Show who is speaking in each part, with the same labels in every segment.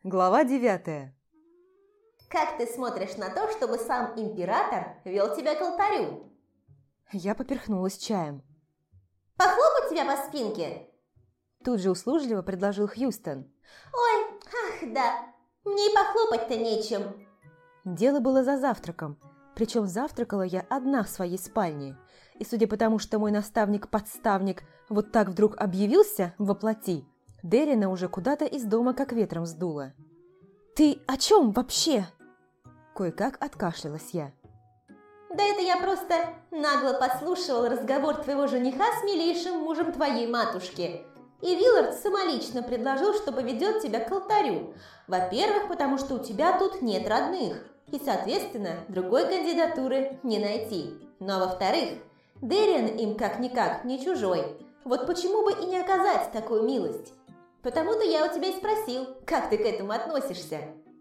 Speaker 1: Глава 9.
Speaker 2: Как ты смотришь на то, чтобы сам император вел тебя к алтарю?
Speaker 1: Я поперхнулась чаем.
Speaker 2: Похлопать тебя по спинке?
Speaker 1: Тут же услужливо предложил Хьюстон.
Speaker 2: Ой, ах, да, мне и похлопать-то нечем.
Speaker 1: Дело было за завтраком, причем завтракала я одна в своей спальне. И судя по тому, что мой наставник-подставник вот так вдруг объявился воплоти, Деррина уже куда-то из дома как ветром сдуло. «Ты о чем вообще?» Кое-как откашлялась я.
Speaker 2: Да это я просто нагло подслушивал разговор твоего жениха с милейшим мужем твоей матушки. И Виллард самолично предложил, что поведет тебя к алтарю. Во-первых, потому что у тебя тут нет родных, и, соответственно, другой кандидатуры не найти. Но во-вторых, Дерриан им как-никак не чужой. Вот почему бы и не оказать такую милость? Потому-то я у тебя и спросил, как ты к этому относишься.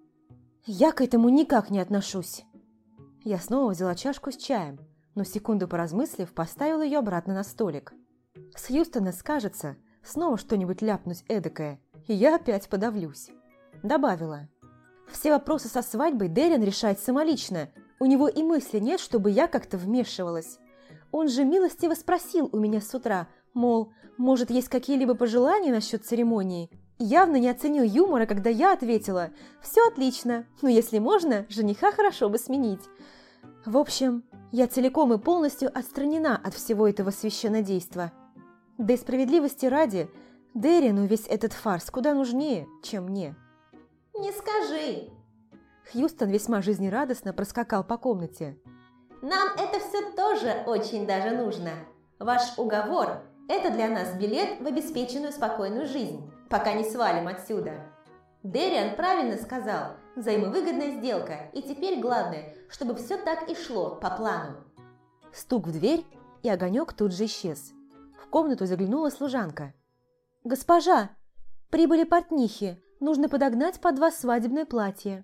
Speaker 1: Я к этому никак не отношусь. Я снова взяла чашку с чаем, но секунду поразмыслив, поставила ее обратно на столик. С Хьюстона скажется снова что-нибудь ляпнуть эдакое, и я опять подавлюсь. Добавила. Все вопросы со свадьбой Дерриан решает самолично, у него и мысли нет, чтобы я как-то вмешивалась. Он же милостиво спросил у меня с утра, мол, может, есть какие-либо пожелания насчет церемонии? Явно не оценил юмора, когда я ответила: «Все отлично, но если можно, жениха хорошо бы сменить». В общем, я целиком и полностью отстранена от всего этого священнодейства. Да и справедливости ради, Деррину весь этот фарс куда нужнее, чем мне.
Speaker 2: Не скажи.
Speaker 1: Хьюстон весьма жизнерадостно проскакал по комнате.
Speaker 2: Нам это все тоже очень даже нужно. Ваш уговор – это для нас билет в обеспеченную спокойную жизнь, пока не свалим отсюда. Дерриан правильно сказал, взаимовыгодная сделка, и теперь главное, чтобы все так и шло по плану.
Speaker 1: Стук в дверь, и огонек тут же исчез. В комнату заглянула служанка. «Госпожа, прибыли портнихи, нужно подогнать под вас свадебное платье».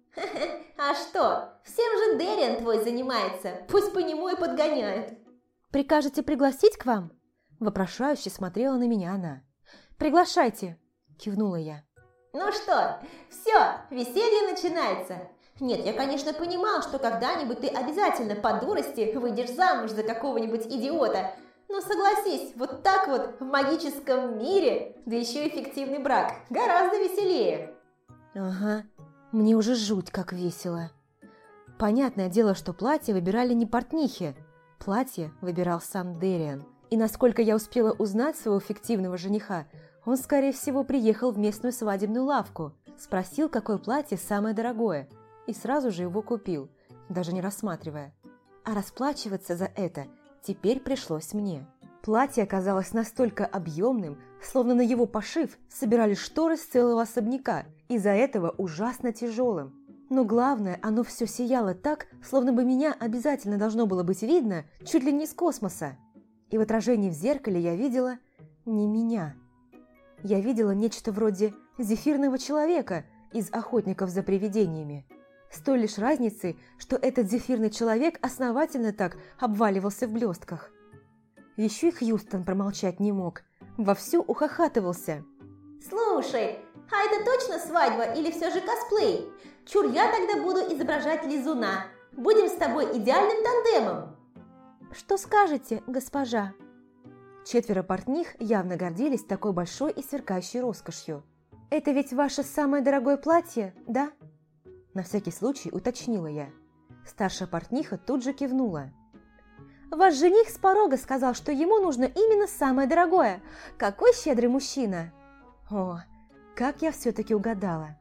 Speaker 2: А что, всем же Дерриан твой занимается, пусть по нему и подгоняют.
Speaker 1: «Прикажете пригласить к вам?» Вопрошающе смотрела на меня она. «Приглашайте!» – кивнула я.
Speaker 2: Ну что, все, веселье начинается. Нет, я, конечно, понимал, что когда-нибудь ты обязательно по дурости выйдешь замуж за какого-нибудь идиота. Но согласись, вот так вот в магическом мире, да еще и фиктивный брак, гораздо веселее.
Speaker 1: Ага, мне уже жуть как весело. Понятное дело, что платье выбирали не портнихи. Платье выбирал сам Дерриан. И насколько я успела узнать своего фиктивного жениха, он, скорее всего, приехал в местную свадебную лавку, спросил, какое платье самое дорогое, и сразу же его купил, даже не рассматривая. А расплачиваться за это теперь пришлось мне. Платье оказалось настолько объемным, словно на его пошив собирали шторы с целого особняка, из-за этого ужасно тяжелым. Но главное, оно все сияло так, словно бы меня обязательно должно было быть видно чуть ли не из космоса. И в отражении в зеркале я видела не меня. Я видела нечто вроде зефирного человека из «Охотников за привидениями». С той лишь разницей, что этот зефирный человек основательно так обваливался в блестках. Еще и Хьюстон промолчать не мог, вовсю ухахатывался.
Speaker 2: Слушай, а это точно свадьба или все же косплей? Чур, я тогда буду изображать лизуна. Будем с тобой идеальным тандемом.
Speaker 1: Что скажете, госпожа? Четверо портних явно гордились такой большой и сверкающей роскошью. «Это ведь ваше самое дорогое платье, да?» На всякий случай уточнила я. Старшая портниха тут же кивнула. «Ваш жених с порога сказал, что ему нужно именно самое дорогое. Какой щедрый мужчина!» О, как я все-таки угадала.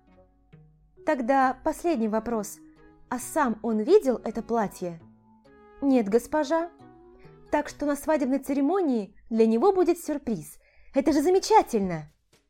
Speaker 1: Тогда последний вопрос. А сам он видел это платье? Нет, госпожа. Так что на свадебной церемонии для него будет сюрприз. Это же замечательно!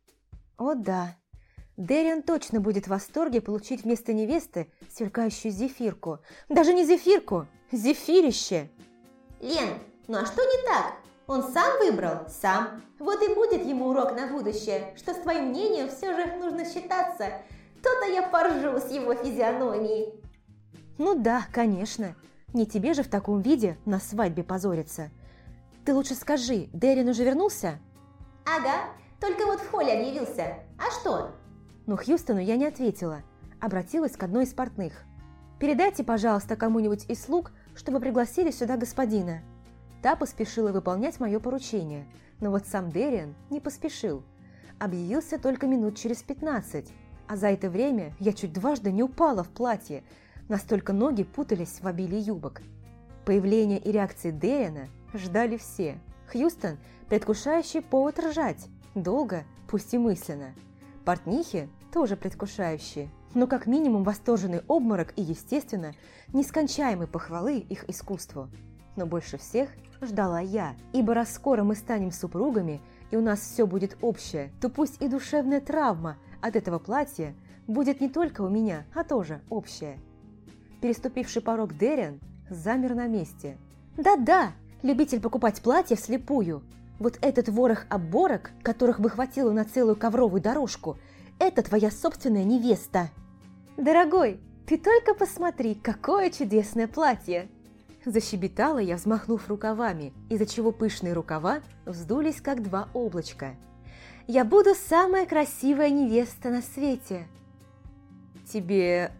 Speaker 1: О да, Дерриан точно будет в восторге получить вместо невесты сверкающую зефирку. Даже не зефирку, зефирище!
Speaker 2: Лен, ну а что не так? Он сам выбрал? Сам. Вот и будет ему урок на будущее, что с твоим мнением все же нужно считаться. То-то я поржу с его физиономией.
Speaker 1: Ну да, конечно. Не тебе же в таком виде на свадьбе позориться. Ты лучше скажи, Дерриан уже вернулся?
Speaker 2: Ага, только вот в холле объявился. А что?
Speaker 1: Но Хьюстону я не ответила, обратилась к одной из портных. «Передайте, пожалуйста, кому-нибудь из слуг, чтобы пригласили сюда господина». Та поспешила выполнять мое поручение, но вот сам Дэриан не поспешил. Объявился только минут через 15, а за это время я чуть дважды не упала в платье, настолько ноги путались в обилии юбок. Появление и реакции Дэриана ждали все. Хьюстон – предвкушающий повод ржать, долго, пусть и мысленно. Портнихи тоже предвкушающие, но как минимум восторженный обморок и, естественно, нескончаемой похвалы их искусству. Но больше всех ждала я, ибо раз скоро мы станем супругами и у нас все будет общее, то пусть и душевная травма от этого платья будет не только у меня, а тоже общая. Переступивший порог Дэриан замер на месте. Да-да, любитель покупать платья вслепую. Вот этот ворох оборок, которых бы хватило на целую ковровую дорожку, это твоя собственная невеста. Дорогой, ты только посмотри, какое чудесное платье! Защебетала я, взмахнув рукавами, из-за чего пышные рукава вздулись, как два облачка. «Я буду самая красивая невеста на свете!» «Тебе...»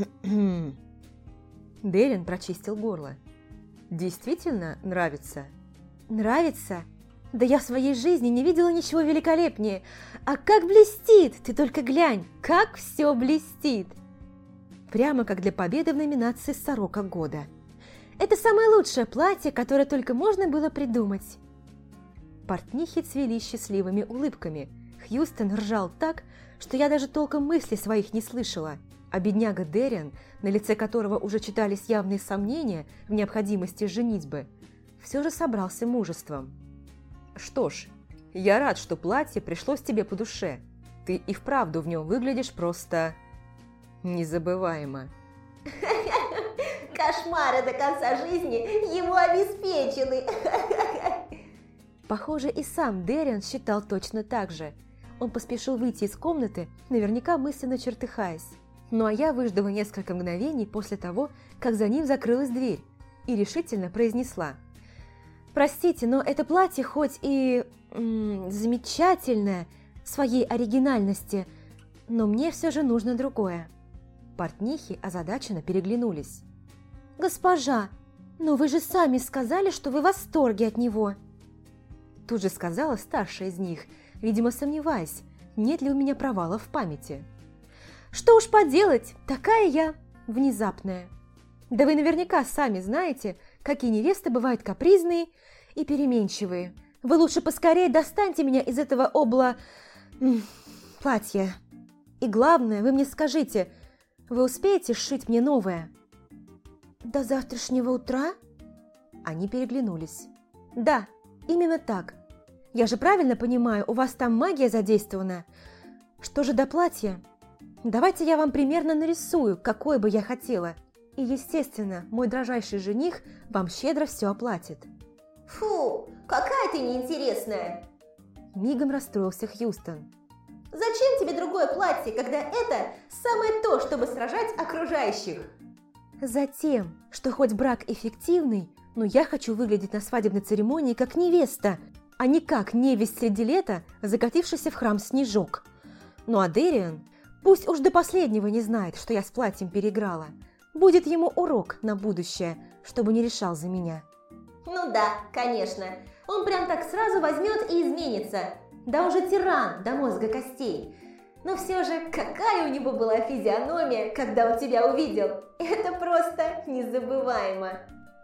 Speaker 1: Дэриан прочистил горло. «Действительно нравится?» «Нравится? Да я в своей жизни не видела ничего великолепнее! А как блестит! Ты только глянь, как все блестит!» Прямо как для победы в номинации «Сорока года». Это самое лучшее платье, которое только можно было придумать. Портнихи цвели счастливыми улыбками. Хьюстон ржал так, что я даже толком мыслей своих не слышала. А бедняга Дэриан, на лице которого уже читались явные сомнения в необходимости женитьбы, все же собрался мужеством. «Что ж, я рад, что платье пришлось тебе по душе. Ты и вправду в нем выглядишь просто... незабываемо».
Speaker 2: Кошмары до конца жизни ему обеспечены.
Speaker 1: Похоже, и сам Дэриан считал точно так же. Он поспешил выйти из комнаты, наверняка мысленно чертыхаясь. Ну а я выждала несколько мгновений после того, как за ним закрылась дверь, и решительно произнесла: «Простите, но это платье хоть и замечательное в своей оригинальности, но мне все же нужно другое». Портнихи озадаченно переглянулись. «Госпожа, но вы же сами сказали, что вы в восторге от него!» Тут же сказала старшая из них, видимо, сомневаясь, нет ли у меня провала в памяти. «Что уж поделать, такая я внезапная. Да вы наверняка сами знаете, какие невесты бывают капризные и переменчивые. Вы лучше поскорее достаньте меня из этого платья. И главное, вы мне скажите, вы успеете сшить мне новое?» «До завтрашнего утра?» Они переглянулись. «Да, именно так. Я же правильно понимаю, у вас там магия задействована? Что же до платья? Давайте я вам примерно нарисую, какое бы я хотела. И, естественно, мой дрожайший жених вам щедро все оплатит».
Speaker 2: Фу, какая ты неинтересная.
Speaker 1: Мигом расстроился Хьюстон.
Speaker 2: Зачем тебе другое платье, когда это самое то, чтобы сражать окружающих?
Speaker 1: Затем, что хоть брак эффективный, но я хочу выглядеть на свадебной церемонии как невеста, а не как невесть среди лета, закатившийся в храм снежок. Ну а Дэриан, пусть уж до последнего не знает, что я с платьем переиграла, будет ему урок на будущее, чтобы не решал за меня.
Speaker 2: Ну да, конечно, он прям так сразу возьмет и изменится. Да уже тиран до мозга костей. Но все же, какая у него была физиономия, когда он тебя увидел. Это просто незабываемо.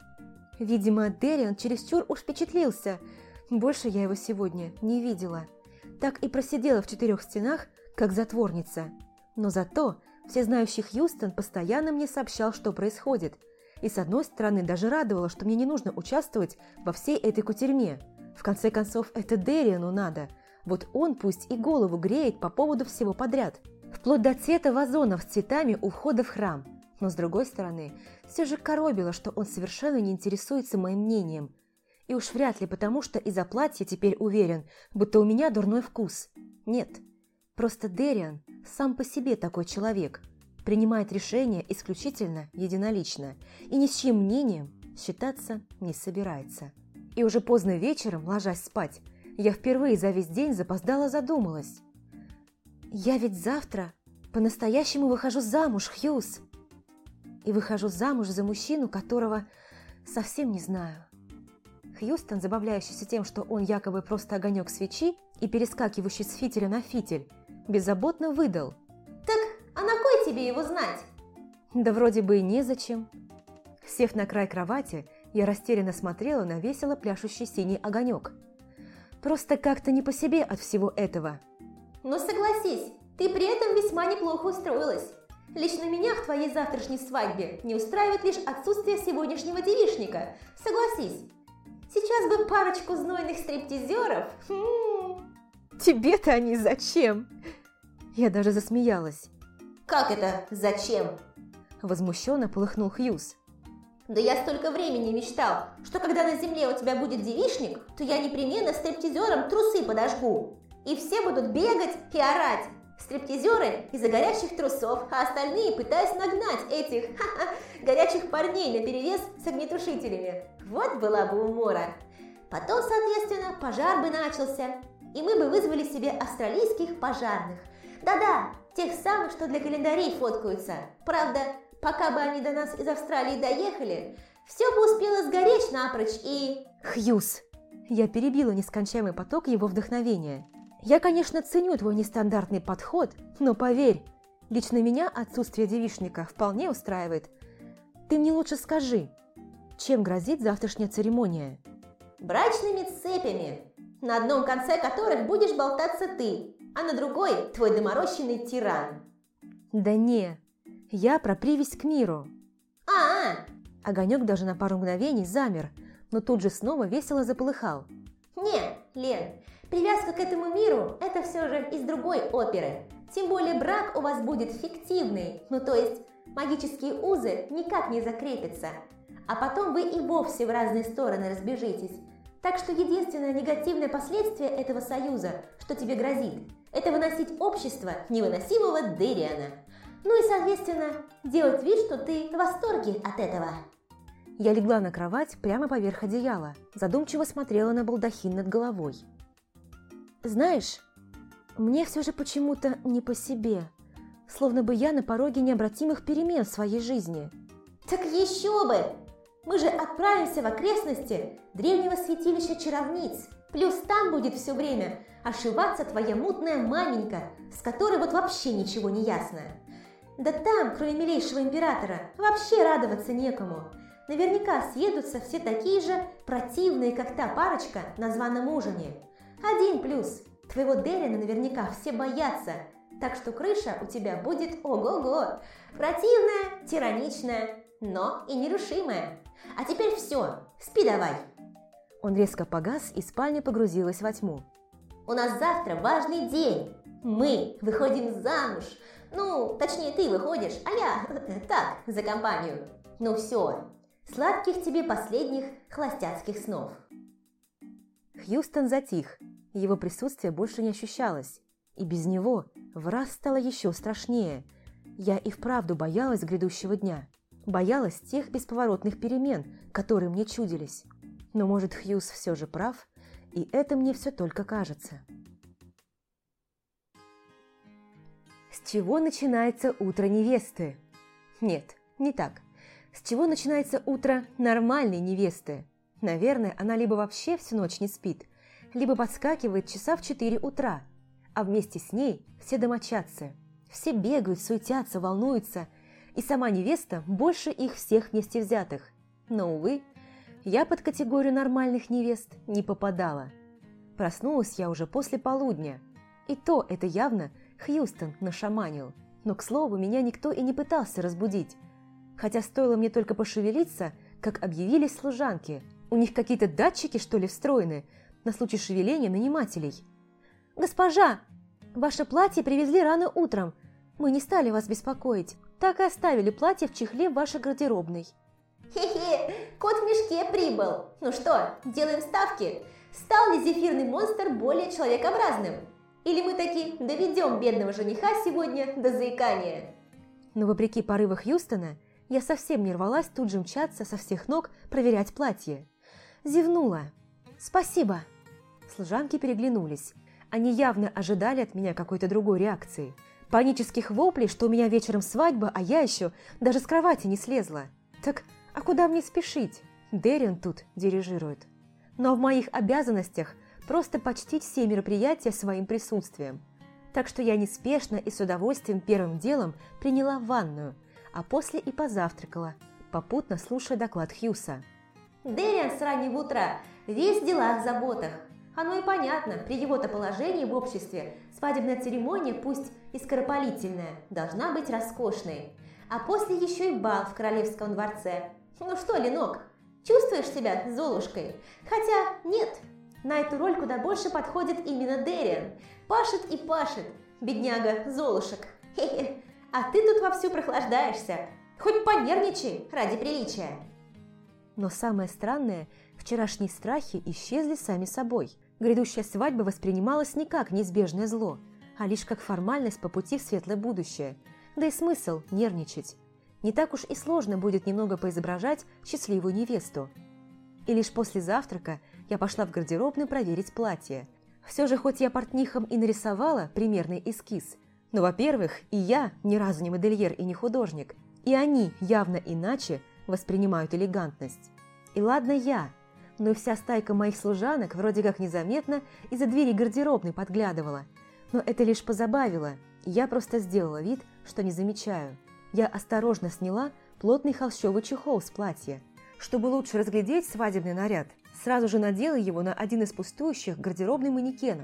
Speaker 1: Видимо, Дэриан чересчур уж впечатлился. Больше я его сегодня не видела. Так и просидела в 4 стенах, как затворница. Но зато всезнающий Хьюстон постоянно мне сообщал, что происходит. И с одной стороны даже радовало, что мне не нужно участвовать во всей этой кутерьме. В конце концов, это Дэриану надо. Вот он пусть и голову греет по поводу всего подряд. Вплоть до цвета вазонов с цветами у входа в храм. Но с другой стороны, все же коробило, что он совершенно не интересуется моим мнением. И уж вряд ли потому, что из-за платья теперь уверен, будто у меня дурной вкус. Нет, просто Дэриан сам по себе такой человек. Принимает решения исключительно единолично и ни с чьим мнением считаться не собирается. И уже поздно вечером, ложась спать, я впервые за весь день запоздала задумалась. Я ведь завтра по-настоящему выхожу замуж, Хьюз. И выхожу замуж за мужчину, которого совсем не знаю. Хьюстон, забавляющийся тем, что он якобы просто огонек свечи и перескакивающий с фитиля на фитиль, беззаботно выдал.
Speaker 2: Так, а на кой тебе его знать?
Speaker 1: Да вроде бы и незачем. Сев на край кровати, я растерянно смотрела на весело пляшущий синий огонек. Просто как-то не по себе от всего этого.
Speaker 2: Но согласись, ты при этом весьма неплохо устроилась. Лично меня в твоей завтрашней свадьбе не устраивает лишь отсутствие сегодняшнего девичника. Согласись. Сейчас бы парочку знойных стриптизеров.
Speaker 1: Тебе-то они зачем? Я даже засмеялась.
Speaker 2: Как это «зачем»?
Speaker 1: Возмущенно полыхнул Хьюз.
Speaker 2: Да я столько времени мечтал, что когда на земле у тебя будет девичник, то я непременно стриптизерам трусы подожгу. И все будут бегать и орать. Стриптизеры из-за горячих трусов, а остальные пытаясь нагнать этих горячих парней наперерез с огнетушителями. Вот была бы умора. Потом, соответственно, пожар бы начался, и мы бы вызвали себе австралийских пожарных. Да-да, тех самых, что для календарей фоткаются. Правда, пока бы они до нас из Австралии доехали, все бы успело сгореть напрочь и...
Speaker 1: Хьюз! Я перебила нескончаемый поток его вдохновения. Я, конечно, ценю твой нестандартный подход, но поверь, лично меня отсутствие девичника вполне устраивает. Ты мне лучше скажи, чем грозит завтрашняя церемония?
Speaker 2: Брачными цепями, на одном конце которых будешь болтаться ты, а на другой твой доморощенный тиран.
Speaker 1: Да не, я про привязь к миру. Огонек даже на пару мгновений замер, но тут же снова весело заполыхал.
Speaker 2: Не, Лен, привязка к этому миру – это все же из другой оперы. Тем более брак у вас будет фиктивный, ну то есть магические узы никак не закрепятся. А потом вы и вовсе в разные стороны разбежитесь. Так что единственное негативное последствие этого союза, что тебе грозит, это выносить общество невыносимого Дэриана. Ну и, соответственно, делать вид, что ты в восторге от этого.
Speaker 1: Я легла на кровать прямо поверх одеяла, задумчиво смотрела на балдахин над головой. Знаешь, мне все же почему-то не по себе, словно бы я на пороге необратимых перемен в своей жизни.
Speaker 2: Так еще бы! Мы же отправимся в окрестности древнего святилища чаровниц. Плюс там будет все время ошиваться твоя мутная маменька, с которой вот вообще ничего не ясно. Да там, кроме милейшего императора, вообще радоваться некому. Наверняка съедутся все такие же противные, как та парочка на званом ужине. Один плюс. Твоего Дэриана наверняка все боятся, так что крыша у тебя будет ого-го. Противная, тираничная, но и нерушимая. А теперь все, спи давай.
Speaker 1: Он резко погас, и спальня погрузилась во тьму.
Speaker 2: У нас завтра важный день. Мы выходим замуж. Ну, точнее, ты выходишь, а я так, за компанию. Ну все, сладких тебе последних холостяцких снов.
Speaker 1: Хьюстон затих, его присутствие больше не ощущалось. И без него в раз стало еще страшнее. Я и вправду боялась грядущего дня. Боялась тех бесповоротных перемен, которые мне чудились. Но, может, Хьюз все же прав, и это мне все только кажется. С чего начинается утро невесты? Нет, не так. С чего начинается утро нормальной невесты? Наверное, она либо вообще всю ночь не спит, либо подскакивает часа в 4 утра, а вместе с ней все домочадцы. Все бегают, суетятся, волнуются, и сама невеста больше их всех вместе взятых. Но, увы, я под категорию нормальных невест не попадала. Проснулась я уже после полудня, и то это явно Хьюстон нашаманил. Но, к слову, меня никто и не пытался разбудить. Хотя стоило мне только пошевелиться, как объявились служанки. У них какие-то датчики, что ли, встроены, на случай шевеления нанимателей. «Госпожа, ваше платье привезли рано утром. Мы не стали вас беспокоить, так и оставили платье в чехле в вашей гардеробной».
Speaker 2: Хе-хе, кот в мешке прибыл. Ну что, делаем ставки? Стал ли зефирный монстр более человекообразным? Или мы таки доведем бедного жениха сегодня до заикания?
Speaker 1: Но вопреки порыву Хьюстона, я совсем не рвалась тут же мчаться со всех ног проверять платье. Зевнула. «Спасибо». Служанки переглянулись. Они явно ожидали от меня какой-то другой реакции. Панических воплей, что у меня вечером свадьба, а я еще даже с кровати не слезла. Так, а куда мне спешить? Дерриан тут дирижирует. Но в моих обязанностях просто почтить все мероприятия своим присутствием. Так что я неспешно и с удовольствием первым делом приняла ванную, а после и позавтракала, попутно слушая доклад Хьюса.
Speaker 2: Дерриан с раннего утра весь в делах, заботах. Оно и понятно, при его-то положении в обществе свадебная церемония, пусть и скоропалительная, должна быть роскошной. А после еще и бал в королевском дворце. Ну что, Ленок, чувствуешь себя Золушкой? Хотя нет, на эту роль куда больше подходит именно Дерриан. Пашет и пашет, бедняга Золушек. Хе-хе. А ты тут вовсю прохлаждаешься. Хоть понервничай ради приличия.
Speaker 1: Но самое странное, вчерашние страхи исчезли сами собой. Грядущая свадьба воспринималась не как неизбежное зло, а лишь как формальность по пути в светлое будущее. Да и смысл нервничать. Не так уж и сложно будет немного поизображать счастливую невесту. И лишь после завтрака я пошла в гардеробную проверить платье. Все же, хоть я портнихом и нарисовала примерный эскиз, но, во-первых, и я ни разу не модельер и не художник, и они явно иначе воспринимают элегантность. И ладно я, но и вся стайка моих служанок вроде как незаметно из-за двери гардеробной подглядывала. Но это лишь позабавило, и я просто сделала вид, что не замечаю. Я осторожно сняла плотный холщовый чехол с платья. Чтобы лучше разглядеть свадебный наряд, сразу же надела его на один из пустующих гардеробных манекенов.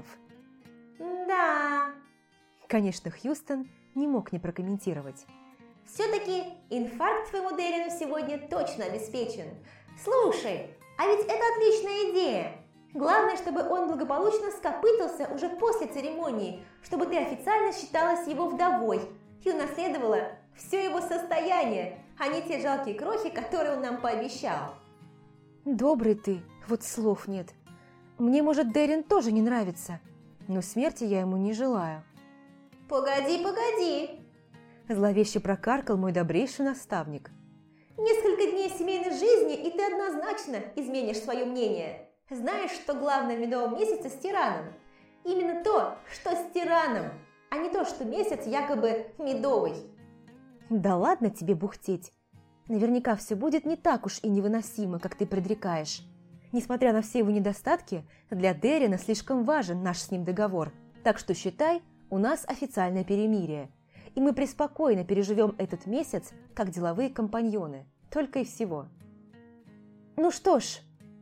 Speaker 2: Да.
Speaker 1: Конечно, Хьюстон не мог не прокомментировать.
Speaker 2: Все-таки инфаркт твоему Дерриану сегодня точно обеспечен. Слушай, а ведь это отличная идея. Главное, чтобы он благополучно скопытался уже после церемонии, чтобы ты официально считалась его вдовой и унаследовала все его состояние, а не те жалкие крохи, которые он нам пообещал.
Speaker 1: Добрый ты, вот слов нет. Мне, может, Дерриан тоже не нравится, но смерти я ему не желаю.
Speaker 2: Погоди, погоди.
Speaker 1: Зловеще прокаркал мой добрейший наставник.
Speaker 2: Несколько дней семейной жизни, и ты однозначно изменишь свое мнение. Знаешь, что главное в медовом месяце с тираном? Именно то, что с тираном, а не то, что месяц якобы медовый.
Speaker 1: Да ладно тебе бухтеть. Наверняка все будет не так уж и невыносимо, как ты предрекаешь. Несмотря на все его недостатки, для Дерриана слишком важен наш с ним договор. Так что считай, у нас официальное перемирие. И мы преспокойно переживем этот месяц, как деловые компаньоны. Только и всего. Ну что ж,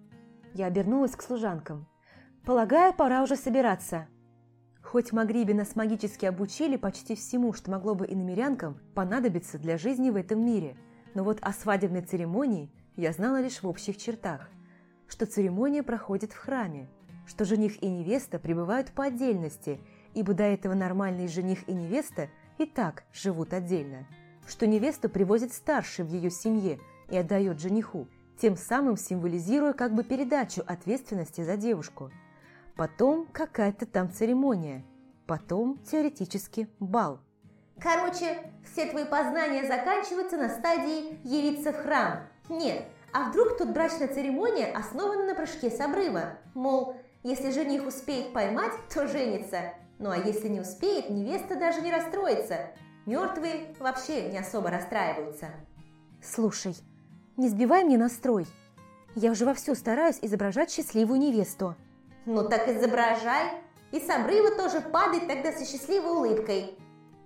Speaker 1: я обернулась к служанкам. Полагаю, пора уже собираться. Хоть в Магрибе нас магически обучили почти всему, что могло бы иномерянкам понадобиться для жизни в этом мире. Но вот о свадебной церемонии я знала лишь в общих чертах. Что церемония проходит в храме, что жених и невеста пребывают по отдельности, ибо до этого нормальный жених и невеста и так живут отдельно, что невесту привозит старший в ее семье и отдает жениху, тем самым символизируя как бы передачу ответственности за девушку. Потом какая-то там церемония, потом теоретически бал.
Speaker 2: Короче, все твои познания заканчиваются на стадии «явиться в храм». Нет, а вдруг тут брачная церемония основана на прыжке с обрыва? Мол, если жених успеет поймать, то женится. Ну а если не успеет, невеста даже не расстроится. Мертвые вообще не особо расстраиваются.
Speaker 1: Слушай, не сбивай мне настрой. Я уже вовсю стараюсь изображать счастливую невесту.
Speaker 2: Ну так изображай. И с обрыва тоже падай тогда со счастливой улыбкой.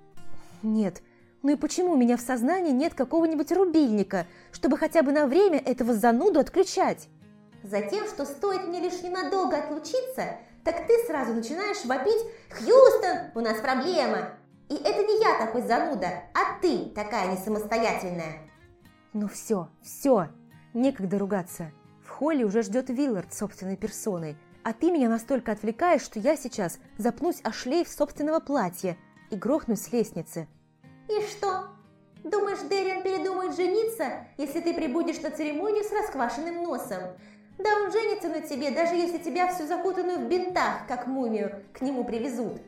Speaker 1: Нет, ну и почему у меня в сознании нет какого-нибудь рубильника, чтобы хотя бы на время этого зануду отключать?
Speaker 2: Затем, что стоит мне лишь ненадолго отлучиться, так ты сразу начинаешь вопить: «Хьюстон, у нас проблема!» И это не я такой зануда, а ты такая не самостоятельная.
Speaker 1: Ну все, некогда ругаться. В холле уже ждет Виллард собственной персоной, а ты меня настолько отвлекаешь, что я сейчас запнусь о шлейф собственного платья и грохнусь с лестницы.
Speaker 2: И что? Думаешь, Дерриан передумает жениться, если ты прибудешь на церемонию с расквашенным носом? Да он женится на тебе, даже если тебя всю закутанную в бинтах, как мумию, к нему привезут.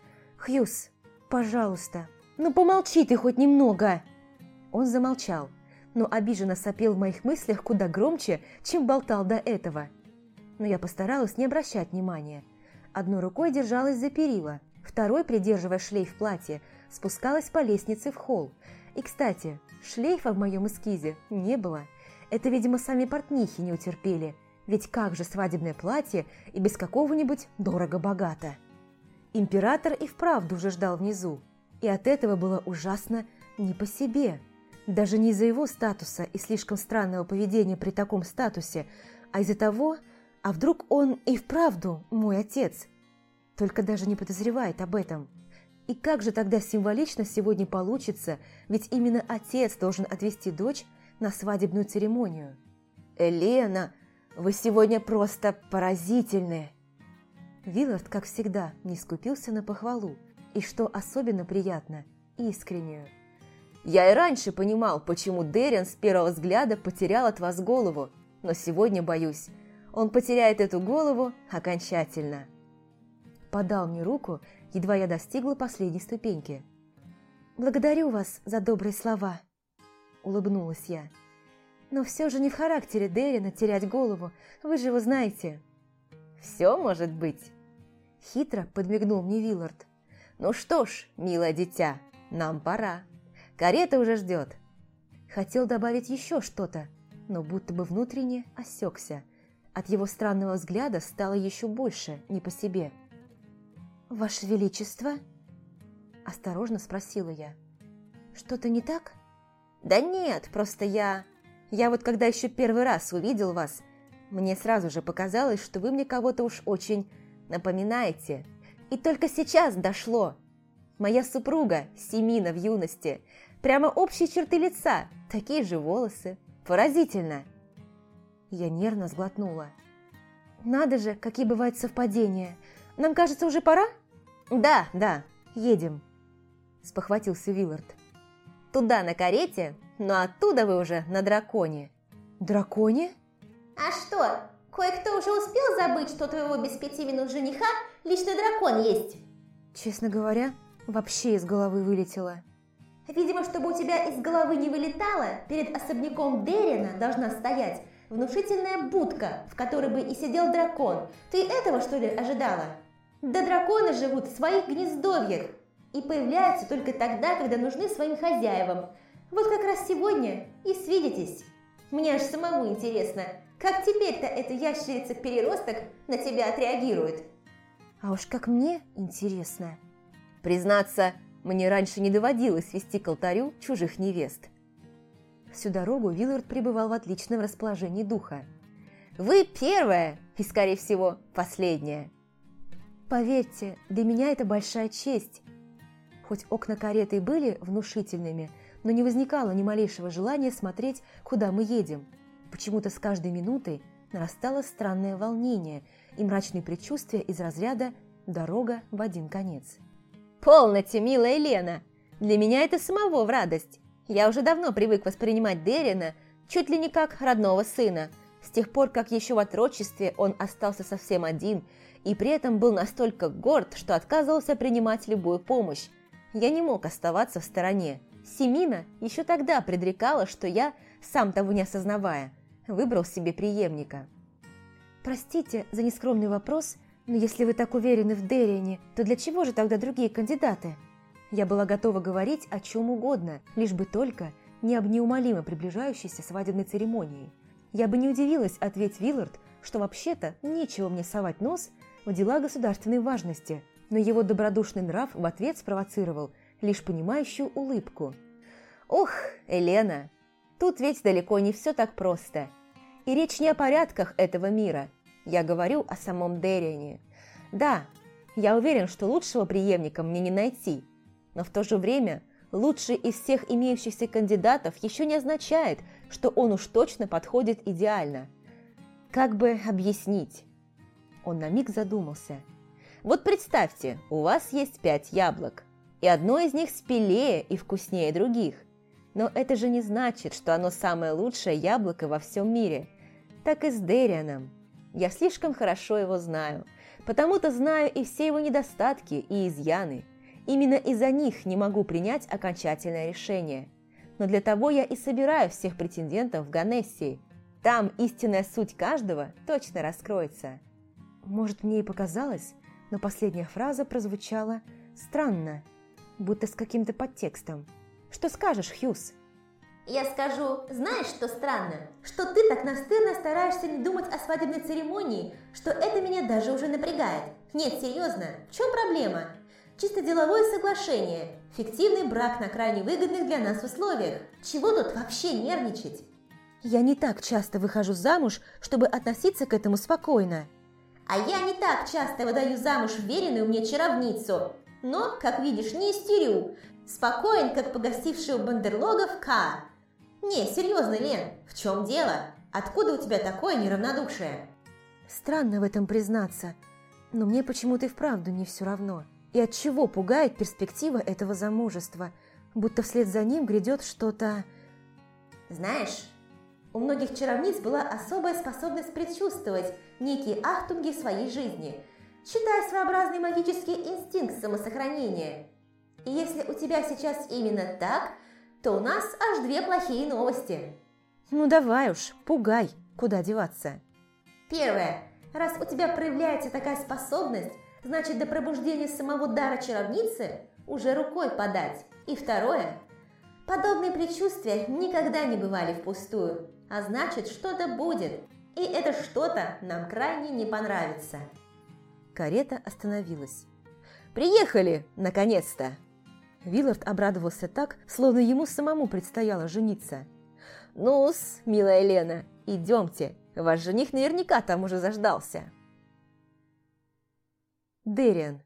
Speaker 1: Хьюз, пожалуйста, ну помолчи ты хоть немного. Он замолчал, но обиженно сопел в моих мыслях куда громче, чем болтал до этого. Но я постаралась не обращать внимания. Одной рукой держалась за перила, второй, придерживая шлейф платья, спускалась по лестнице в холл. И, кстати, шлейфа в моем эскизе не было. Это, видимо, сами портнихи не утерпели, ведь как же свадебное платье и без какого-нибудь дорого-богато. Император и вправду уже ждал внизу, и от этого было ужасно не по себе. Даже не из-за его статуса и слишком странного поведения при таком статусе, а из-за того, а вдруг он и вправду мой отец, только даже не подозревает об этом. И как же тогда символично сегодня получится, ведь именно отец должен отвезти дочь на свадебную церемонию. «Елена, вы сегодня просто поразительны!» Виллард, как всегда, не скупился на похвалу, и, что особенно приятно, искреннюю. «Я и раньше понимал, почему Дерриан с первого взгляда потерял от вас голову, но сегодня, боюсь, он потеряет эту голову окончательно». Подал мне руку, едва я достигла последней ступеньки. «Благодарю вас за добрые слова», – улыбнулась я. «Но все же не в характере Дерриана терять голову, вы же его знаете». «Все может быть», – хитро подмигнул мне Виллард. «Ну что ж, милое дитя, нам пора. Карета уже ждет». Хотел добавить еще что-то, но будто бы внутренне осекся. От его странного взгляда стало еще больше не по себе. «Ваше Величество?» – осторожно спросила я. «Что-то не так?» «Да нет, просто я вот когда еще первый раз увидел вас, мне сразу же показалось, что вы мне кого-то уж очень напоминаете. И только сейчас дошло. Моя супруга Семина в юности. Прямо общие черты лица, такие же волосы. Поразительно!» Я нервно сглотнула. «Надо же, какие бывают совпадения. Нам, кажется, уже пора?» Да, едем», – спохватился Виллард. «Туда на карете, но оттуда вы уже на драконе». «Драконе?»
Speaker 2: А что, кое-кто уже успел забыть, что у твоего без 5 минут жениха личный дракон есть?
Speaker 1: Честно говоря, вообще из головы вылетело.
Speaker 2: Видимо, чтобы у тебя из головы не вылетало, перед особняком Дерриана должна стоять внушительная будка, в которой бы и сидел дракон. Ты этого, что ли, ожидала? Да драконы живут в своих гнездовьях и появляются только тогда, когда нужны своим хозяевам. Вот как раз сегодня и свидитесь. Мне аж самому интересно, как теперь-то эта ящерица-переросток на тебя отреагирует.
Speaker 1: А уж как мне интересно.
Speaker 3: Признаться, мне раньше не доводилось вести к алтарю чужих невест.
Speaker 1: Всю дорогу Виллард пребывал в отличном расположении духа.
Speaker 3: «Вы первая и, скорее всего, последняя».
Speaker 1: Поверьте, для меня это большая честь. Хоть окна кареты и были внушительными, но не возникало ни малейшего желания смотреть, куда мы едем. Почему-то с каждой минутой нарастало странное волнение и мрачные предчувствия из разряда «дорога в один конец».
Speaker 3: «Полноте, милая Лена! Для меня это самого в радость. Я уже давно привык воспринимать Дерриана чуть ли не как родного сына, с тех пор, как еще в отрочестве он остался совсем один и при этом был настолько горд, что отказывался принимать любую помощь. Я не мог оставаться в стороне. Семина еще тогда предрекала, что я, сам того не осознавая, выбрал себе преемника.
Speaker 1: Простите за нескромный вопрос, но если вы так уверены в Дерриане, то для чего же тогда другие кандидаты? Я была готова говорить о чем угодно, лишь бы только не об неумолимо приближающейся свадебной церемонии. Я бы не удивилась, ответь Виллард, что вообще-то нечего мне совать нос в дела государственной важности, но его добродушный нрав в ответ спровоцировал лишь понимающую улыбку.
Speaker 3: «Ух, Елена, тут ведь далеко не все так просто. И речь не о порядках этого мира. Я говорю о самом Дерриане. Да, я уверен, что лучшего преемника мне не найти, но в то же время лучший из всех имеющихся кандидатов еще не означает, что он уж точно подходит идеально. Как бы объяснить?» Он на миг задумался. «Вот представьте, у вас есть 5 яблок, и одно из них спелее и вкуснее других. Но это же не значит, что оно самое лучшее яблоко во всем мире. Так и с Деррианом. Я слишком хорошо его знаю, потому-то знаю и все его недостатки и изъяны. Именно из-за них не могу принять окончательное решение. Но для того я и собираю всех претендентов в Ганессии. Там истинная суть каждого точно раскроется».
Speaker 1: Может, мне и показалось,
Speaker 3: но последняя фраза прозвучала странно, будто с каким-то подтекстом. «Что скажешь, Хьюз?»
Speaker 2: Я скажу, знаешь, что странно? Что ты так настырно стараешься не думать о свадебной церемонии, что это меня даже уже напрягает. Нет, серьезно, в чем проблема? Чисто деловое соглашение, фиктивный брак на крайне выгодных для нас условиях. Чего тут вообще нервничать?
Speaker 1: Я не так часто выхожу замуж, чтобы относиться к этому спокойно.
Speaker 2: А я не так часто выдаю замуж веренную мне чаровницу. Но, как видишь, не истерю. Спокоен, как погостивший у бандерлогов К. Не, серьезно, Лен, в чем дело? Откуда у тебя такое неравнодушие?
Speaker 1: Странно в этом признаться, но мне почему-то и вправду не все равно. И от чего пугает перспектива этого замужества, будто вслед за ним грядет что-то...
Speaker 2: Знаешь, у многих чаровниц была особая способность предчувствовать некие ахтунги в своей жизни, считая своеобразный магический инстинкт самосохранения. И если у тебя сейчас именно так, то у нас аж две плохие новости.
Speaker 1: Ну давай уж, пугай, куда деваться.
Speaker 2: Первое. Раз у тебя проявляется такая способность, значит, до пробуждения самого дара чаровницы уже рукой подать. И второе. Подобные предчувствия никогда не бывали впустую, а значит, что-то будет. И это что-то нам крайне не понравится.
Speaker 1: Карета остановилась. «Приехали, наконец-то!» Виллард обрадовался так, словно ему самому предстояло жениться. «Ну-с, милая Лена, идемте, ваш жених наверняка там уже заждался». Дэриан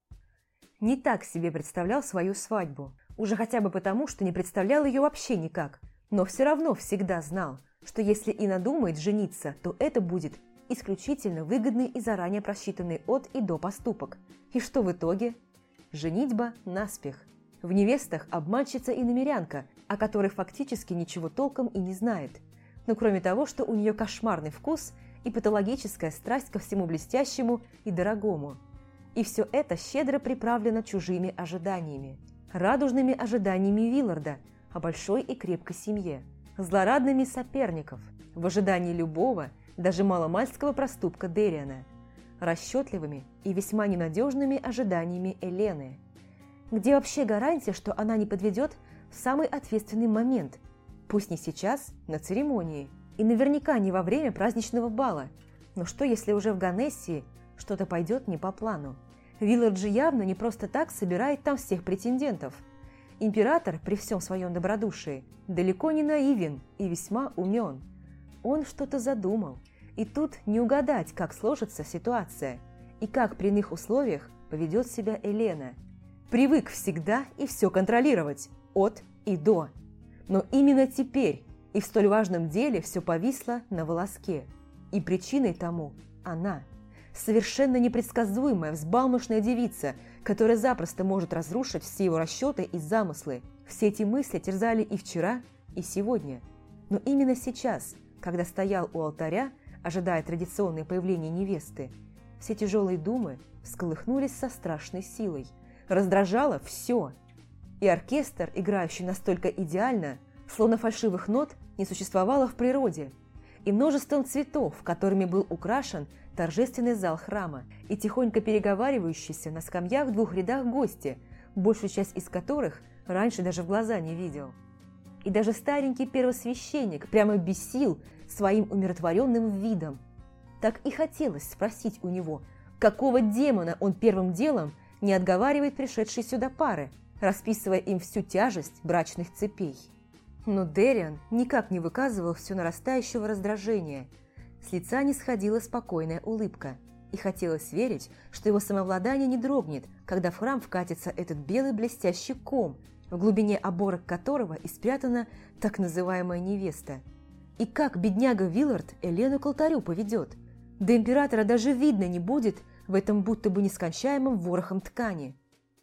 Speaker 1: не так себе представлял свою свадьбу, уже хотя бы потому, что не представлял ее вообще никак, но все равно всегда знал, что если и надумает жениться, то это будет исключительно выгодный и заранее просчитанный от и до поступок. И что в итоге? Женитьба наспех. В невестах обманщица и намерянка, о которой фактически ничего толком и не знает. Но кроме того, что у нее кошмарный вкус и патологическая страсть ко всему блестящему и дорогому. И все это щедро приправлено чужими ожиданиями. Радужными ожиданиями Вилларда о большой и крепкой семье. Злорадными соперников в ожидании любого, даже маломальского проступка Дэриана. Расчетливыми и весьма ненадежными ожиданиями Элены. Где вообще гарантия, что она не подведет в самый ответственный момент, пусть не сейчас, на церемонии, и наверняка не во время праздничного бала, но что если уже в Ганессии что-то пойдет не по плану? Виллард же явно не просто так собирает там всех претендентов. Император, при всем своем добродушии, далеко не наивен и весьма умен. Он что-то задумал, и тут не угадать, как сложится ситуация, и как при иных условиях поведет себя Елена. Привык всегда и все контролировать, от и до. Но именно теперь и в столь важном деле все повисло на волоске. И причиной тому она. Совершенно непредсказуемая, взбалмошная девица, которая запросто может разрушить все его расчеты и замыслы. Все эти мысли терзали и вчера, и сегодня. Но именно сейчас, когда стоял у алтаря, ожидая традиционное появление невесты, все тяжелые думы всколыхнулись со страшной силой. Раздражало все. И оркестр, играющий настолько идеально, словно фальшивых нот, не существовало в природе. И множеством цветов, которыми был украшен торжественный зал храма, и тихонько переговаривающиеся на скамьях в двух рядах гости, большую часть из которых раньше даже в глаза не видел. И даже старенький первосвященник прямо бесил своим умиротворенным видом. Так и хотелось спросить у него, какого демона он первым делом не отговаривает пришедшие сюда пары, расписывая им всю тяжесть брачных цепей. Но Дэриан никак не выказывал все нарастающего раздражения. С лица не сходила спокойная улыбка, и хотелось верить, что его самообладание не дрогнет, когда в храм вкатится этот белый блестящий ком, в глубине оборок которого и спрятана так называемая невеста. И как бедняга Виллард Елену к алтарю поведет? До императора даже видно не будет в этом будто бы нескончаемом ворохом ткани.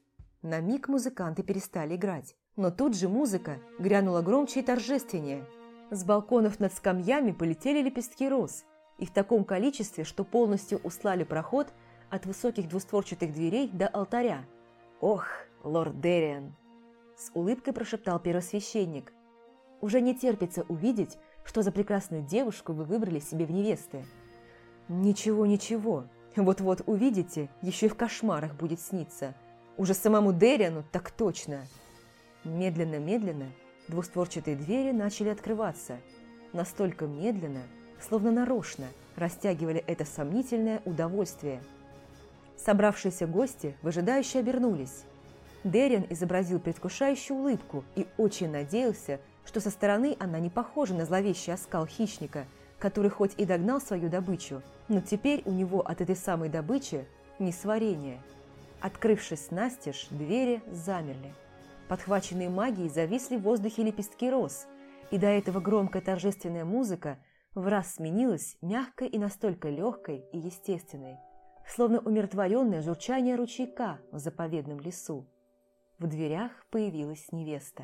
Speaker 1: На миг музыканты перестали играть, но тут же музыка грянула громче и торжественнее. С балконов над скамьями полетели лепестки роз, и в таком количестве, что полностью устлали проход от высоких двустворчатых дверей до алтаря. «Ох, лорд Дэриан!» – с улыбкой прошептал первосвященник. «Уже не терпится увидеть, что за прекрасную девушку вы выбрали себе в невесты». «Ничего, ничего,
Speaker 3: Вот-вот увидите, еще и в кошмарах будет сниться. Уже самому Дериану так точно. Медленно-медленно двустворчатые двери начали открываться. Настолько медленно, словно нарочно, растягивали это сомнительное удовольствие. Собравшиеся гости выжидающе обернулись. Дериан изобразил предвкушающую улыбку и очень надеялся, что со стороны она не похожа на зловещий оскал хищника, который хоть и догнал свою добычу, но теперь у него от этой самой добычи несварение. Открывшись настежь, двери замерли. Подхваченные магией зависли в воздухе лепестки роз, и до этого громкая торжественная музыка враз сменилась мягкой и настолько легкой и естественной, словно умиротворенное журчание ручейка в заповедном лесу. В дверях появилась невеста.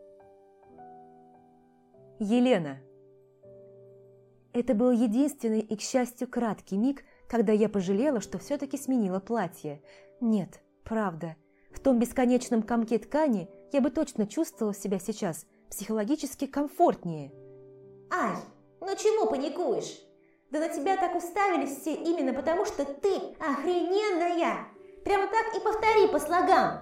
Speaker 3: Елена. Это был единственный и, к счастью, краткий миг, когда я пожалела, что все-таки сменила платье. Нет, правда, в том бесконечном комке ткани я бы точно чувствовала себя сейчас психологически комфортнее.
Speaker 2: Ай, ну чего паникуешь? Да на тебя так уставились все именно потому, что ты охрененная! Прямо так и повтори по слогам.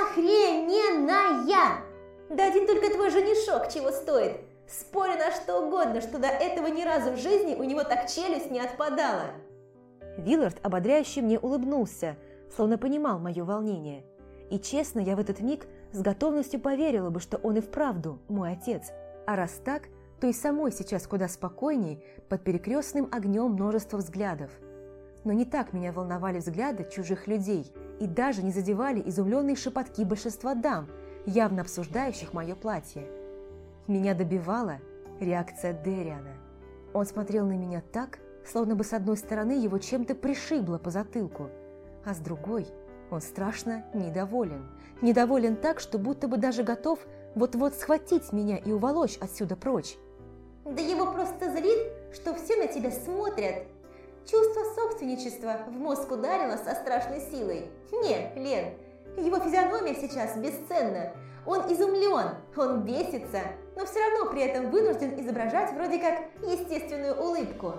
Speaker 2: Охрененная! Да один только твой женишок чего стоит. Спорю на что угодно, что до этого ни разу в жизни у него так челюсть не отпадала.
Speaker 3: Виллард ободряюще мне улыбнулся, словно понимал мое волнение. И честно, я в этот миг с готовностью поверила бы, что он и вправду мой отец. А раз так, то и самой сейчас куда спокойней под перекрестным огнем множества взглядов. Но не так меня волновали взгляды чужих людей и даже не задевали изумленные шепотки большинства дам, явно обсуждающих мое платье. Меня добивала реакция Дериана. Он смотрел на меня так, словно бы с одной стороны его чем-то пришибло по затылку, а с другой он страшно недоволен. Недоволен так, что будто бы даже готов вот-вот схватить меня и уволочь отсюда прочь.
Speaker 2: Да его просто злит, что все на тебя смотрят. Чувство собственничества в мозг ударило со страшной силой. Не, Лен, его физиономия сейчас бесценна. Он изумлен, он бесится, но все равно при этом вынужден изображать вроде как естественную улыбку.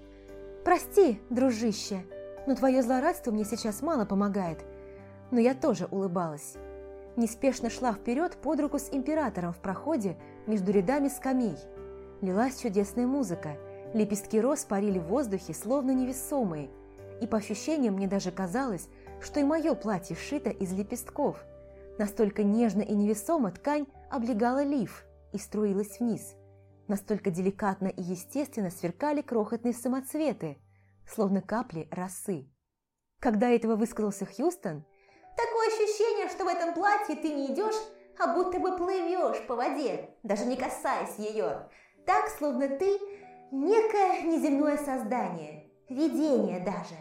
Speaker 1: «Прости, дружище, но твое злорадство мне сейчас мало помогает». Но я тоже улыбалась. Неспешно шла вперед под руку с императором в проходе между рядами скамей. Лилась чудесная музыка, лепестки роз парили в воздухе, словно невесомые, и по ощущениям мне даже казалось, что и мое платье сшито из лепестков. Настолько нежно и невесомо ткань облегала лиф и струилась вниз. Настолько деликатно и естественно сверкали крохотные самоцветы, словно капли росы. Когда этого высказался Хьюстон,
Speaker 2: такое ощущение, что в этом платье ты не идешь, а будто бы плывешь по воде, даже не касаясь ее. Так, словно ты некое неземное создание, видение даже.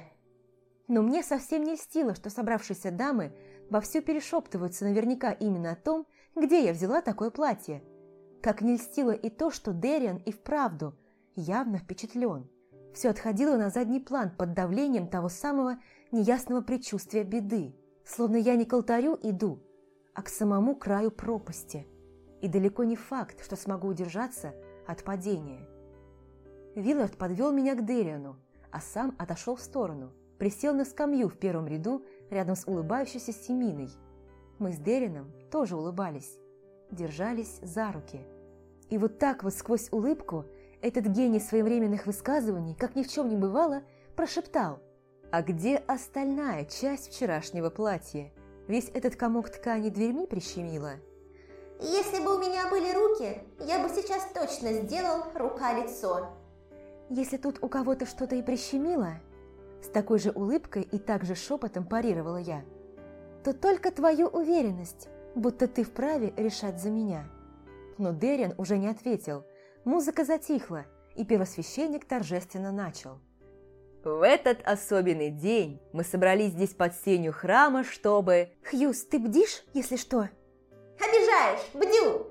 Speaker 1: Но мне совсем не льстило, что собравшиеся дамы вовсю перешептываются наверняка именно о том, где я взяла такое платье. Как не льстило и то, что Дериан и вправду явно впечатлен. Все отходило на задний план под давлением того самого неясного предчувствия беды. Словно я не к алтарю иду, а к самому краю пропасти. И далеко не факт, что смогу удержаться от падения. Виллард подвел меня к Дериану, а сам отошел в сторону, присел на скамью в первом ряду рядом с улыбающейся Семиной. Мы с Дерианом тоже улыбались, держались за руки. И вот так вот сквозь улыбку этот гений своевременных высказываний, как ни в чем не бывало, прошептал: «А где остальная часть вчерашнего платья? Весь этот комок ткани дверьми прищемило?»
Speaker 2: Если бы у меня были руки, я бы сейчас точно сделал рука-лицо.
Speaker 1: «Если тут у кого-то что-то и прищемило», с такой же улыбкой и также шепотом парировала я, «то только твою уверенность, будто ты вправе решать за меня». Но Дериан уже не ответил. Музыка затихла, и первосвященник торжественно начал.
Speaker 3: В этот особенный день мы собрались здесь под сенью храма, чтобы...
Speaker 1: «Хьюз, ты бдишь, если что?»
Speaker 2: Обижаешь,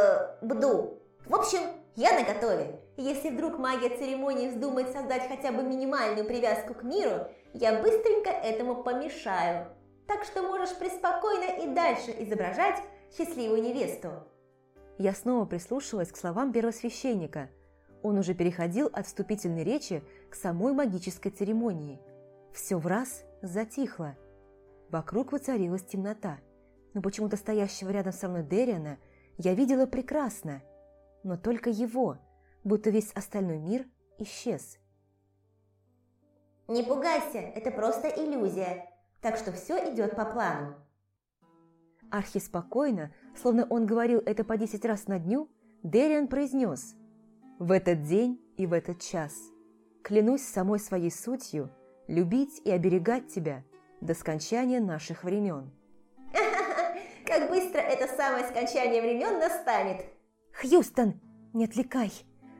Speaker 2: бду. В общем, я наготове. Если вдруг магия церемонии вздумает создать хотя бы минимальную привязку к миру, я быстренько этому помешаю. Так что можешь преспокойно и дальше изображать счастливую невесту.
Speaker 3: Я снова прислушалась к словам первосвященника. Он уже переходил от вступительной речи к самой магической церемонии. Все враз затихло. Вокруг воцарилась темнота, но почему-то стоящего рядом со мной Дэриана я видела прекрасно, но только его, будто весь остальной мир исчез.
Speaker 2: Не пугайся, это просто иллюзия, так что все идет по плану.
Speaker 3: Архиспокойно, словно он говорил это по 10 раз на дню, Дэриан произнес: «В этот день и в этот час клянусь самой своей сутью любить и оберегать тебя до скончания наших времен».
Speaker 2: Как быстро это самое скончание времен настанет.
Speaker 3: «Хьюстон, не отвлекай!»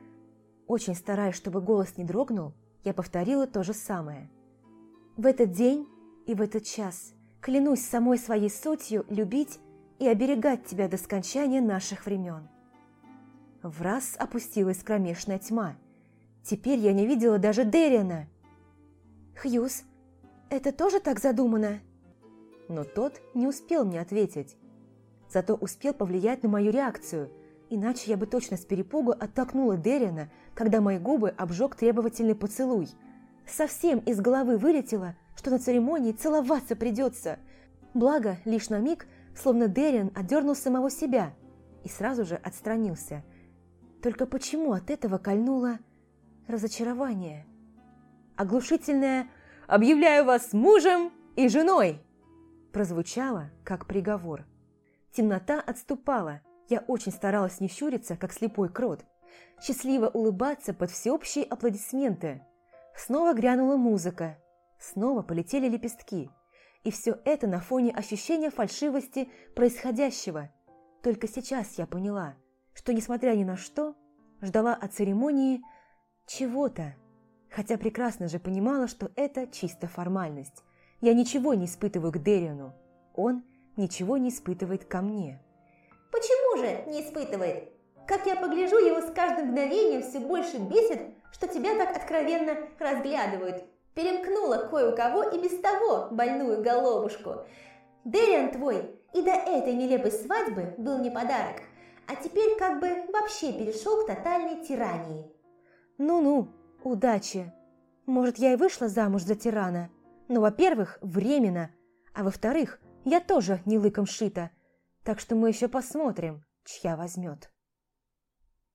Speaker 3: Очень стараясь, чтобы голос не дрогнул, я повторила то же самое. «В этот день и в этот час клянусь самой своей сутью любить и оберегать тебя до скончания наших времен». Враз опустилась кромешная тьма. Теперь я не видела даже Дэриана. «Хьюз, это тоже так задумано?» Но тот не успел мне ответить. Зато успел повлиять на мою реакцию, иначе я бы точно с перепугу оттолкнула Дэриана, когда мои губы обжег требовательный поцелуй. Совсем из головы вылетело, что на церемонии целоваться придется. Благо, лишь на миг, словно Дэриан отдернул самого себя и сразу же отстранился. Только почему от этого кольнуло разочарование? Оглушительное «Объявляю вас мужем и женой!» прозвучало, как приговор. Темнота отступала, я очень старалась не щуриться, как слепой крот, счастливо улыбаться под всеобщие аплодисменты. Снова грянула музыка, снова полетели лепестки, и все это на фоне ощущения фальшивости происходящего. Только сейчас я поняла, что, несмотря ни на что, ждала от церемонии чего-то, хотя прекрасно же понимала, что это чисто формальность. Я ничего не испытываю к Дэриану, он ничего не испытывает ко мне.
Speaker 2: Почему же не испытывает? Как я погляжу, его с каждым мгновением все больше бесит, что тебя так откровенно разглядывают. Перемкнула кое у кого и без того больную головушку. Дэриан твой и до этой нелепой свадьбы был не подарок, а теперь как бы вообще перешел к тотальной тирании.
Speaker 3: Ну-ну, удачи. Может, я и вышла замуж за тирана, но, во-первых, временно, а во-вторых, я тоже не лыком шита, так что мы еще посмотрим, чья возьмет.